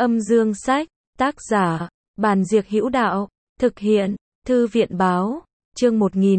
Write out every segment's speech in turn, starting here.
Âm dương sách, tác giả, Bàn Diệc Hữu Đạo, thực hiện, Thư viện Báo, chương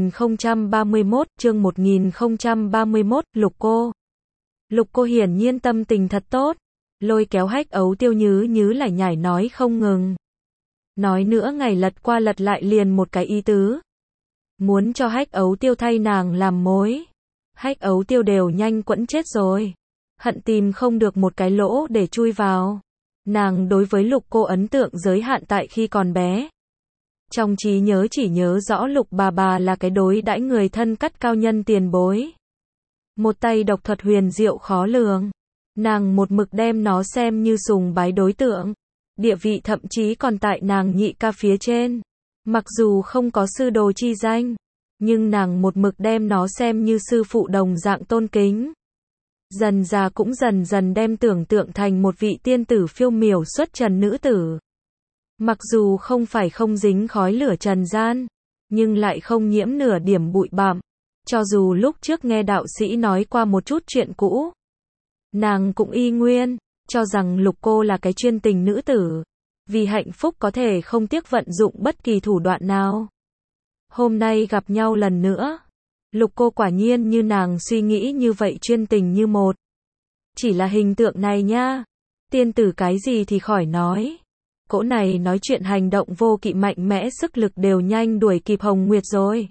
1031, Lục Cô. Lục Cô hiển nhiên tâm tình thật tốt, lôi kéo Hách Ấu Tiêu nhứ lại nhải nói không ngừng. Nói nữa ngày lật qua lật lại liền một cái ý tứ. Muốn cho Hách Ấu Tiêu thay nàng làm mối. Hách Ấu Tiêu đều nhanh quẫn chết rồi. Hận tìm không được một cái lỗ để chui vào. Nàng đối với Lục Cô ấn tượng giới hạn tại khi còn bé. Trong trí nhớ chỉ nhớ rõ Lục bà là cái đối đãi người thân cắt cao nhân tiền bối. Một tay độc thuật huyền diệu khó lường. Nàng một mực đem nó xem như sùng bái đối tượng. Địa vị thậm chí còn tại nàng nhị ca phía trên. Mặc dù không có sư đồ chi danh, nhưng nàng một mực đem nó xem như sư phụ đồng dạng tôn kính. Dần già cũng dần dần đem tưởng tượng thành một vị tiên tử phiêu miểu xuất trần nữ tử. Mặc dù không phải không dính khói lửa trần gian, nhưng lại không nhiễm nửa điểm bụi bặm. Cho dù lúc trước nghe đạo sĩ nói qua một chút chuyện cũ, nàng cũng y nguyên cho rằng Lục Cô là cái chuyên tình nữ tử, vì hạnh phúc có thể không tiếc vận dụng bất kỳ thủ đoạn nào. Hôm nay gặp nhau lần nữa, Lục Cô quả nhiên như nàng suy nghĩ như vậy chuyên tình như một. Chỉ là hình tượng này nha, tiên tử cái gì thì khỏi nói. Cỗ này nói chuyện hành động vô kỵ mạnh mẽ sức lực đều nhanh đuổi kịp Hồng Nguyệt rồi.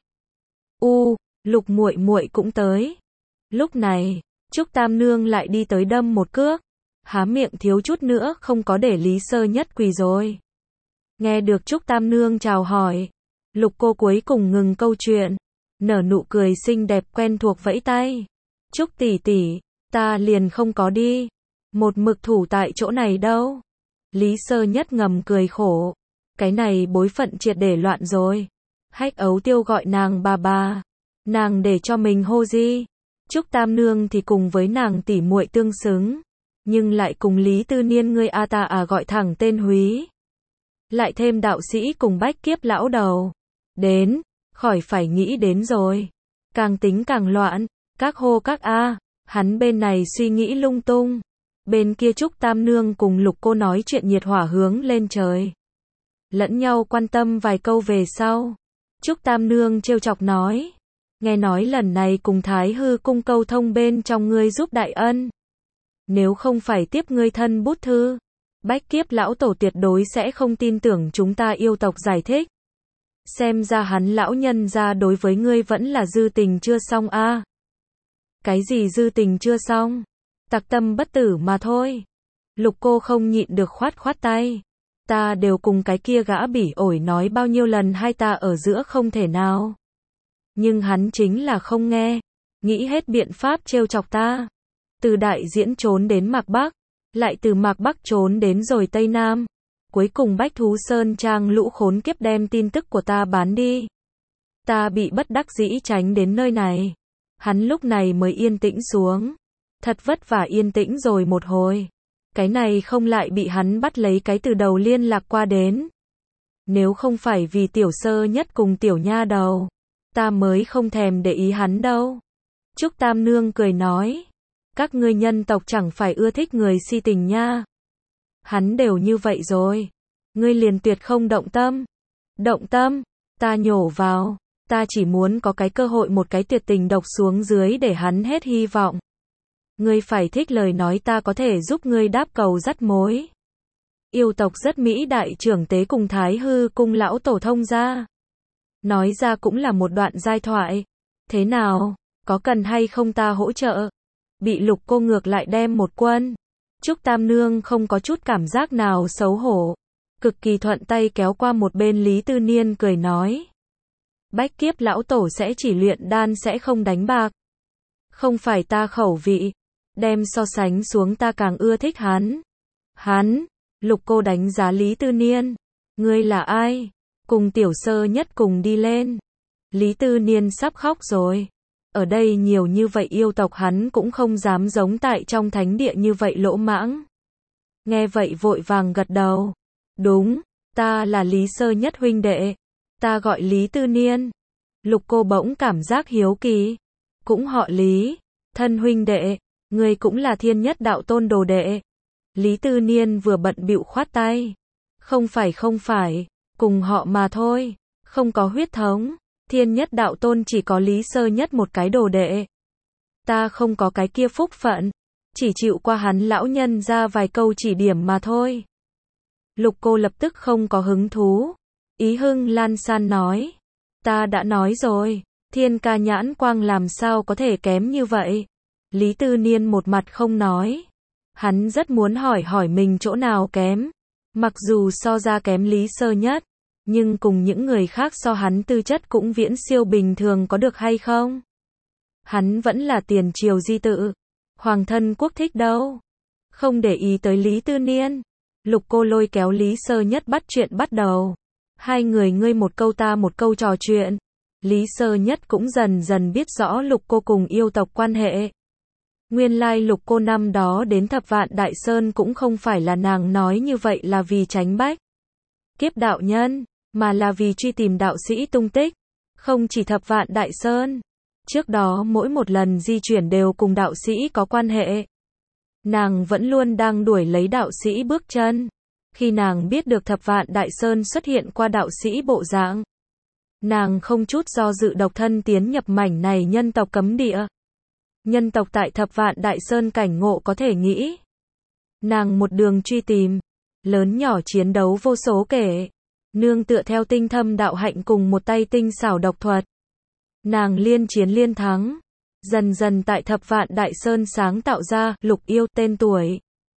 Lục muội muội cũng tới. Lúc này, Trúc Tam Nương lại đi tới đâm một cước. Há miệng thiếu chút nữa không có để Lý Sơ Nhất quỳ rồi. Nghe được Trúc Tam Nương chào hỏi, Lục Cô cuối cùng ngừng câu chuyện, nở nụ cười xinh đẹp quen thuộc vẫy tay. Trúc tỷ tỷ, ta liền không có đi, một mực thủ tại chỗ này đâu. Lý Sơ Nhất ngầm cười khổ, cái này bối phận triệt để loạn rồi. Hách Ấu Tiêu gọi nàng bà, nàng để cho mình hô gì? Trúc Tam Nương thì cùng với nàng tỷ muội tương xứng, nhưng lại cùng Lý Tư Niên ngươi a ta gọi thẳng tên húy. Lại thêm đạo sĩ cùng Bách Kiếp lão đầu. Đến, khỏi phải nghĩ đến rồi. Càng tính càng loạn, các hô các hắn bên này suy nghĩ lung tung. Bên kia Trúc Tam Nương cùng Lục Cô nói chuyện nhiệt hỏa hướng lên trời. Lẫn nhau quan tâm vài câu về sau. Trúc Tam Nương trêu chọc nói. Nghe nói lần này cùng Thái Hư cung câu thông bên trong ngươi giúp đại ân. Nếu không phải tiếp ngươi thân bút thư, Bách Kiếp lão tổ tuyệt đối sẽ không tin tưởng chúng ta yêu tộc giải thích. Xem ra hắn lão nhân ra đối với ngươi vẫn là dư tình chưa xong a. Cái gì dư tình chưa xong? Tặc tâm bất tử mà thôi. Lục Cô không nhịn được khoát tay. Ta đều cùng cái kia gã bỉ ổi nói bao nhiêu lần hai ta ở giữa không thể nào. Nhưng hắn chính là không nghe, nghĩ hết biện pháp trêu chọc ta. Từ đại diễn trốn đến Mạc Bắc, lại từ Mạc Bắc trốn đến rồi Tây Nam. Cuối cùng Bách Thú Sơn Trang lũ khốn kiếp đem tin tức của ta bán đi. Ta bị bất đắc dĩ tránh đến nơi này. Hắn lúc này mới yên tĩnh xuống. Thật vất vả yên tĩnh rồi một hồi. Cái này không lại bị hắn bắt lấy cái từ đầu liên lạc qua đến. Nếu không phải vì Tiểu Sơ Nhất cùng Tiểu Nha Đầu, ta mới không thèm để ý hắn đâu. Trúc Tam Nương cười nói. Các ngươi nhân tộc chẳng phải ưa thích người si tình nha. Hắn đều như vậy rồi. Ngươi liền tuyệt không động tâm. Động tâm, ta nhổ vào. Ta chỉ muốn có cái cơ hội một cái tuyệt tình độc xuống dưới để hắn hết hy vọng. Ngươi phải thích lời nói ta có thể giúp ngươi đáp cầu dắt mối. Yêu tộc rất mỹ đại trưởng tế cùng Thái Hư cung lão tổ thông ra. Nói ra cũng là một đoạn giai thoại. Thế nào, có cần hay không ta hỗ trợ? Bị Lục Cô ngược lại đem một quân. Trúc Tam Nương không có chút cảm giác nào xấu hổ. Cực kỳ thuận tay kéo qua một bên Lý Tư Niên cười nói. Bách Kiếp lão tổ sẽ chỉ luyện đan sẽ không đánh bạc. Không phải ta khẩu vị. Đem so sánh xuống ta càng ưa thích hắn. Lục Cô đánh giá Lý Tư Niên. Ngươi là ai? Cùng Tiểu Sơ Nhất cùng đi lên. Lý Tư Niên sắp khóc rồi. Ở đây nhiều như vậy yêu tộc hắn cũng không dám giống tại trong thánh địa như vậy lỗ mãng. Nghe vậy vội vàng gật đầu. Đúng, ta là Lý Sơ Nhất huynh đệ. Ta gọi Lý Tư Niên. Lục Cô bỗng cảm giác hiếu kỳ. Cũng họ Lý, thân huynh đệ, ngươi cũng là Thiên Nhất đạo tôn đồ đệ. Lý Tư Niên vừa bận bịu khoát tay. Không phải, cùng họ mà thôi, không có huyết thống. Thiên Nhất Đạo Tôn chỉ có Lý Sơ Nhất một cái đồ đệ. Ta không có cái kia phúc phận, chỉ chịu qua hắn lão nhân ra vài câu chỉ điểm mà thôi. Lục Cô lập tức không có hứng thú. Ý Hưng Lan San nói, ta đã nói rồi, Thiên ca nhãn quang làm sao có thể kém như vậy. Lý Tư Niên một mặt không nói. Hắn rất muốn hỏi mình chỗ nào kém. Mặc dù so ra kém Lý Sơ Nhất, nhưng cùng những người khác so hắn tư chất cũng viễn siêu bình thường có được hay không? Hắn vẫn là tiền triều di tự. Hoàng thân quốc thích đâu. Không để ý tới Lý Tư Niên. Lục Cô lôi kéo Lý Sơ Nhất bắt chuyện bắt đầu. Hai người ngươi một câu ta một câu trò chuyện. Lý Sơ Nhất cũng dần dần biết rõ Lục Cô cùng yêu tộc quan hệ. Nguyên lai Lục Cô năm đó đến Thập Vạn Đại Sơn cũng không phải là nàng nói như vậy là vì tránh bách kiếp đạo nhân, mà là vì truy tìm đạo sĩ tung tích. Không chỉ Thập Vạn Đại Sơn, trước đó mỗi một lần di chuyển đều cùng đạo sĩ có quan hệ. Nàng vẫn luôn đang đuổi lấy đạo sĩ bước chân. Khi nàng biết được Thập Vạn Đại Sơn xuất hiện qua đạo sĩ bộ dạng, nàng không chút do dự độc thân tiến nhập mảnh này nhân tộc cấm địa. Nhân tộc tại Thập Vạn Đại Sơn cảnh ngộ có thể nghĩ. Nàng một đường truy tìm, lớn nhỏ chiến đấu vô số kể, nương tựa theo tinh thâm đạo hạnh cùng một tay tinh xảo độc thuật. Nàng liên chiến liên thắng, dần dần tại Thập Vạn Đại Sơn sáng tạo ra Lục Yêu tên tuổi.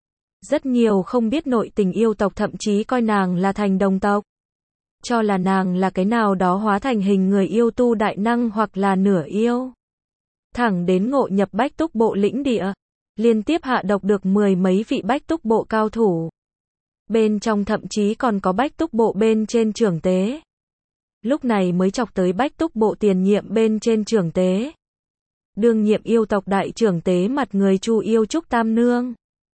Rất nhiều không biết nội tình yêu tộc thậm chí coi nàng là thành đồng tộc, cho là nàng là cái nào đó hóa thành hình người yêu tu đại năng hoặc là nửa yêu. Thẳng đến ngộ nhập Bách Túc Bộ lĩnh địa, liên tiếp hạ độc được 10 mấy vị Bách Túc Bộ cao thủ. Bên trong thậm chí còn có Bách Túc Bộ bên trên trưởng tế. Lúc này mới chọc tới Bách Túc Bộ tiền nhiệm bên trên trưởng tế. Đương nhiệm yêu tộc đại trưởng tế mặt người Chu Yêu Trúc Tam Nương.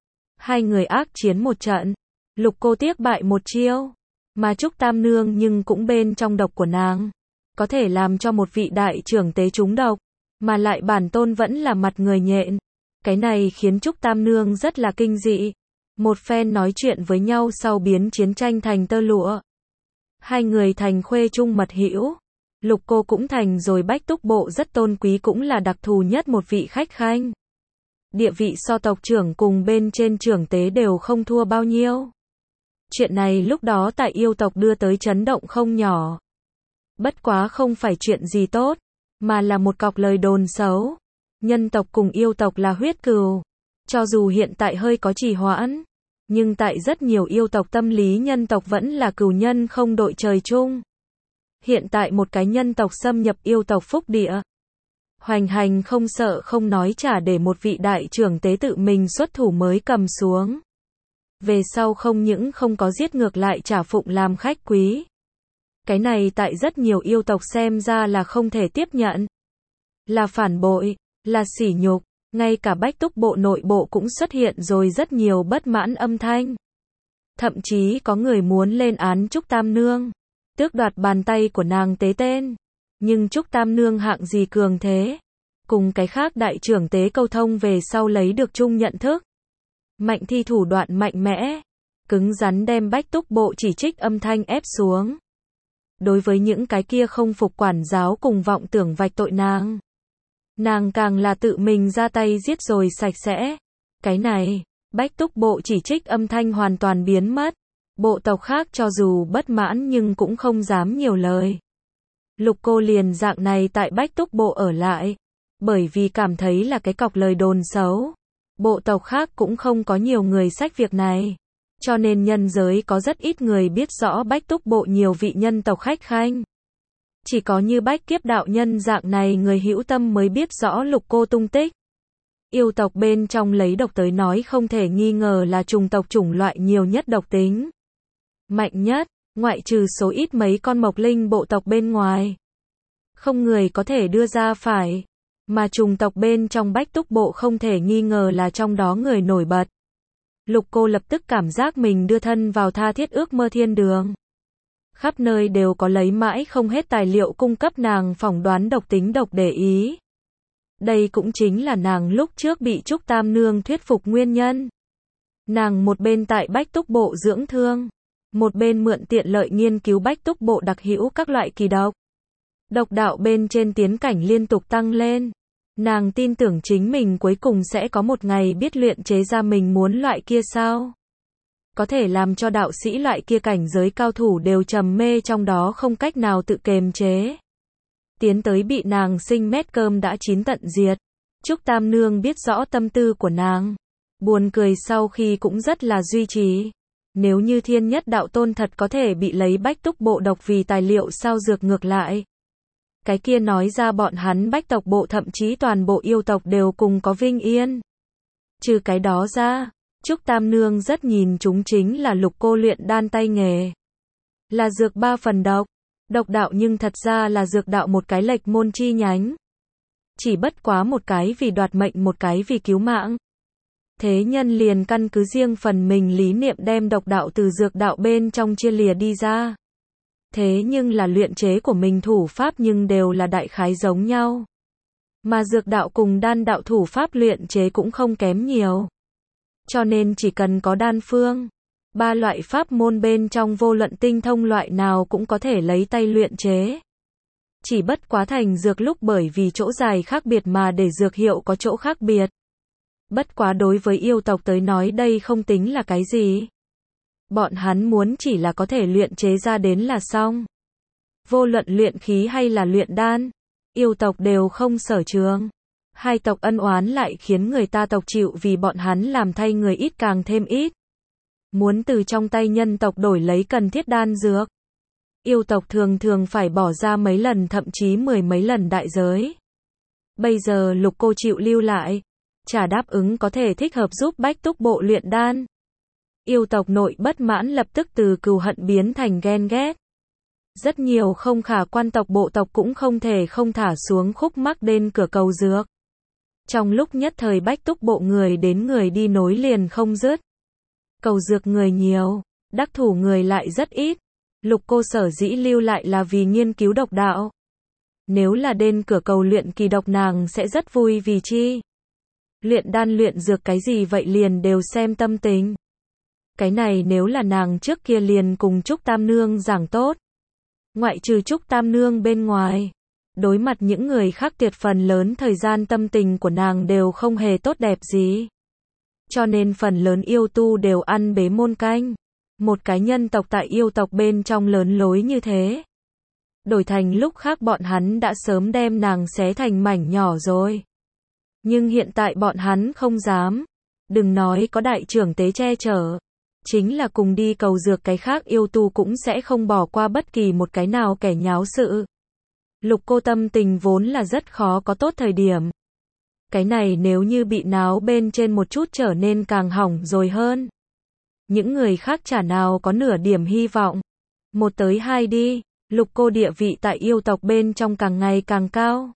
Hai người ác chiến một trận, Lục Cô tiếc bại một chiêu, mà Trúc Tam Nương nhưng cũng bên trong độc của nàng, có thể làm cho một vị đại trưởng tế trúng độc, mà lại bản tôn vẫn là mặt người nhện. Cái này khiến Trúc Tam Nương rất là kinh dị. Một phen nói chuyện với nhau sau biến chiến tranh thành tơ lụa. Hai người thành khuê chung mật hữu. Lục Cô cũng thành rồi Bách Túc Bộ rất tôn quý cũng là đặc thù nhất một vị khách khanh. Địa vị so tộc trưởng cùng bên trên trưởng tế đều không thua bao nhiêu. Chuyện này lúc đó tại yêu tộc đưa tới chấn động không nhỏ. Bất quá không phải chuyện gì tốt, mà là một cọc lời đồn xấu. Nhân tộc cùng yêu tộc là huyết cừu. Cho dù hiện tại hơi có trì hoãn, nhưng tại rất nhiều yêu tộc tâm lý nhân tộc vẫn là cừu nhân không đội trời chung. Hiện tại một cái nhân tộc xâm nhập yêu tộc phúc địa, hoành hành không sợ không nói trả để một vị đại trưởng tế tự mình xuất thủ mới cầm xuống. Về sau không những không có giết ngược lại trả phụng làm khách quý. Cái này tại rất nhiều yêu tộc xem ra là không thể tiếp nhận. Là phản bội, là sỉ nhục, ngay cả Bách Túc Bộ nội bộ cũng xuất hiện rồi rất nhiều bất mãn âm thanh. Thậm chí có người muốn lên án Trúc Tam Nương, tước đoạt bàn tay của nàng tế tên. Nhưng Trúc Tam Nương hạng gì cường thế, cùng cái khác đại trưởng tế câu thông về sau lấy được chung nhận thức. Mạnh thi thủ đoạn mạnh mẽ, cứng rắn đem Bách Túc Bộ chỉ trích âm thanh ép xuống. Đối với những cái kia không phục quản giáo cùng vọng tưởng vạch tội nàng càng là tự mình ra tay giết rồi sạch sẽ. Cái này, Bách Túc Bộ chỉ trích âm thanh hoàn toàn biến mất. Bộ tộc khác cho dù bất mãn nhưng cũng không dám nhiều lời. Lục Cô liền dạng này tại Bách Túc Bộ ở lại, bởi vì cảm thấy là cái cọc lời đồn xấu. Bộ tộc khác cũng không có nhiều người xách việc này, cho nên nhân giới có rất ít người biết rõ Bách Túc Bộ nhiều vị nhân tộc khách khanh. Chỉ có như Bách Kiếp đạo nhân dạng này người hữu tâm mới biết rõ Lục Cô tung tích. Yêu tộc bên trong lấy độc tới nói không thể nghi ngờ là chủng tộc chủng loại nhiều nhất độc tính mạnh nhất, ngoại trừ số ít mấy con mộc linh bộ tộc bên ngoài. Không người có thể đưa ra phải, mà chủng tộc bên trong Bách Túc Bộ không thể nghi ngờ là trong đó người nổi bật. Lục Cô lập tức cảm giác mình đưa thân vào tha thiết ước mơ thiên đường. Khắp nơi đều có lấy mãi không hết tài liệu cung cấp nàng phỏng đoán độc tính độc để ý. Đây cũng chính là nàng lúc trước bị Trúc Tam Nương thuyết phục nguyên nhân. Nàng một bên tại Bách Túc Bộ dưỡng thương, một bên mượn tiện lợi nghiên cứu Bách Túc Bộ đặc hữu các loại kỳ độc. Độc đạo bên trên tiến cảnh liên tục tăng lên. Nàng tin tưởng chính mình cuối cùng sẽ có một ngày biết luyện chế ra mình muốn loại kia sao. Có thể làm cho đạo sĩ loại kia cảnh giới cao thủ đều trầm mê trong đó không cách nào tự kiềm chế. Tiến tới bị nàng sinh mét cơm đã chín tận diệt. Trúc Tam Nương biết rõ tâm tư của nàng. Buồn cười sau khi cũng rất là duy trì. Nếu như Thiên Nhất Đạo Tôn thật có thể bị lấy Bách Túc Bộ độc vì tài liệu sao dược ngược lại. Cái kia nói ra bọn hắn Bách tộc bộ thậm chí toàn bộ yêu tộc đều cùng có vinh yên. Trừ cái đó ra, Trúc Tam Nương rất nhìn chúng chính là Lục Cô luyện đan tay nghề. Là dược 3 phần độc, độc đạo nhưng thật ra là dược đạo một cái lệch môn chi nhánh. Chỉ bất quá một cái vì đoạt mệnh một cái vì cứu mạng. Thế nhân liền căn cứ riêng phần mình lý niệm đem độc đạo từ dược đạo bên trong chia lìa đi ra. Thế nhưng là luyện chế của mình thủ pháp nhưng đều là đại khái giống nhau. Mà dược đạo cùng đan đạo thủ pháp luyện chế cũng không kém nhiều. Cho nên chỉ cần có đan phương, 3 loại pháp môn bên trong vô luận tinh thông loại nào cũng có thể lấy tay luyện chế. Chỉ bất quá thành dược lúc bởi vì chỗ dài khác biệt mà để dược hiệu có chỗ khác biệt. Bất quá đối với yêu tộc tới nói đây không tính là cái gì. Bọn hắn muốn chỉ là có thể luyện chế ra đến là xong. Vô luận luyện khí hay là luyện đan, yêu tộc đều không sở trường. Hai tộc ân oán lại khiến người ta tộc chịu vì bọn hắn làm thay người ít càng thêm ít. Muốn từ trong tay nhân tộc đổi lấy cần thiết đan dược. Yêu tộc thường thường phải bỏ ra mấy lần thậm chí 10 mấy lần đại giới. Bây giờ Lục Cô chịu lưu lại, trả đáp ứng có thể thích hợp giúp Bách Túc Bộ luyện đan. Yêu tộc nội bất mãn lập tức từ cừu hận biến thành ghen ghét. Rất nhiều không khả quan tộc bộ tộc cũng không thể không thả xuống khúc mắc đến cửa cầu dược. Trong lúc nhất thời Bách Túc Bộ người đến người đi nối liền không dứt. Cầu dược người nhiều, đắc thủ người lại rất ít. Lục Cô sở dĩ lưu lại là vì nghiên cứu độc đạo. Nếu là đến cửa cầu luyện kỳ độc nàng sẽ rất vui vì chi. Luyện đan luyện dược cái gì vậy liền đều xem tâm tình. Cái này nếu là nàng trước kia liền cùng Trúc Tam Nương giảng tốt. Ngoại trừ Trúc Tam Nương bên ngoài, đối mặt những người khác tuyệt phần lớn thời gian tâm tình của nàng đều không hề tốt đẹp gì. Cho nên phần lớn yêu tu đều ăn bế môn canh. Một cái nhân tộc tại yêu tộc bên trong lớn lối như thế. Đổi thành lúc khác bọn hắn đã sớm đem nàng xé thành mảnh nhỏ rồi. Nhưng hiện tại bọn hắn không dám. Đừng nói có đại trưởng tế che chở. Chính là cùng đi cầu dược cái khác yêu tu cũng sẽ không bỏ qua bất kỳ một cái nào kẻ nháo sự. Lục Cô tâm tình vốn là rất khó có tốt thời điểm. Cái này nếu như bị náo bên trên một chút trở nên càng hỏng rồi hơn. Những người khác chả nào có nửa điểm hy vọng. 1 tới 2 đi, Lục Cô địa vị tại yêu tộc bên trong càng ngày càng cao.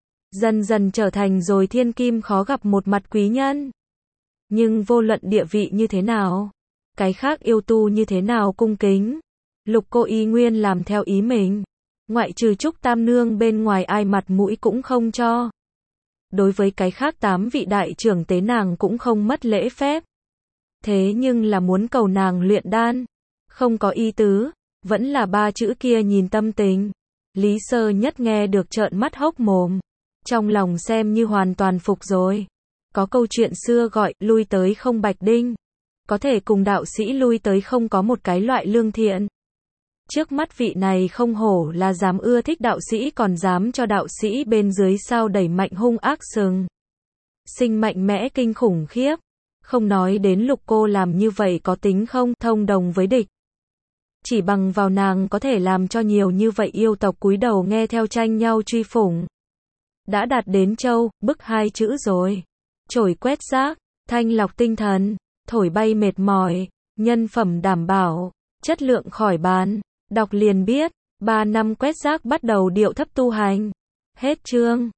Dần dần trở thành rồi thiên kim khó gặp một mặt quý nhân. Nhưng vô luận địa vị như thế nào, cái khác yêu tu như thế nào cung kính, Lục Cô y nguyên làm theo ý mình. Ngoại trừ Trúc Tam Nương bên ngoài ai mặt mũi cũng không cho. Đối với cái khác 8 vị đại trưởng tế nàng cũng không mất lễ phép. Thế nhưng là muốn cầu nàng luyện đan, không có ý tứ, vẫn là 3 chữ kia nhìn tâm tình. Lý Sơ Nhất nghe được trợn mắt hốc mồm, trong lòng xem như hoàn toàn phục rồi. Có câu chuyện xưa gọi, lui tới không bạch đinh. Có thể cùng đạo sĩ lui tới không có một cái loại lương thiện. Trước mắt vị này không hổ là dám ưa thích đạo sĩ còn dám cho đạo sĩ bên dưới sao đẩy mạnh hung ác sừng. Sinh mạnh mẽ kinh khủng khiếp. Không nói đến Lục Cô làm như vậy có tính không thông đồng với địch. Chỉ bằng vào nàng có thể làm cho nhiều như vậy yêu tộc cúi đầu nghe theo tranh nhau truy phủng. Đã đạt đến châu, bức 2 chữ rồi. Chổi quét rác, thanh lọc tinh thần, thổi bay mệt mỏi, nhân phẩm đảm bảo, chất lượng khỏi bàn. Đọc liền biết, 3 năm quét rác bắt đầu điệu thấp tu hành. Hết chương.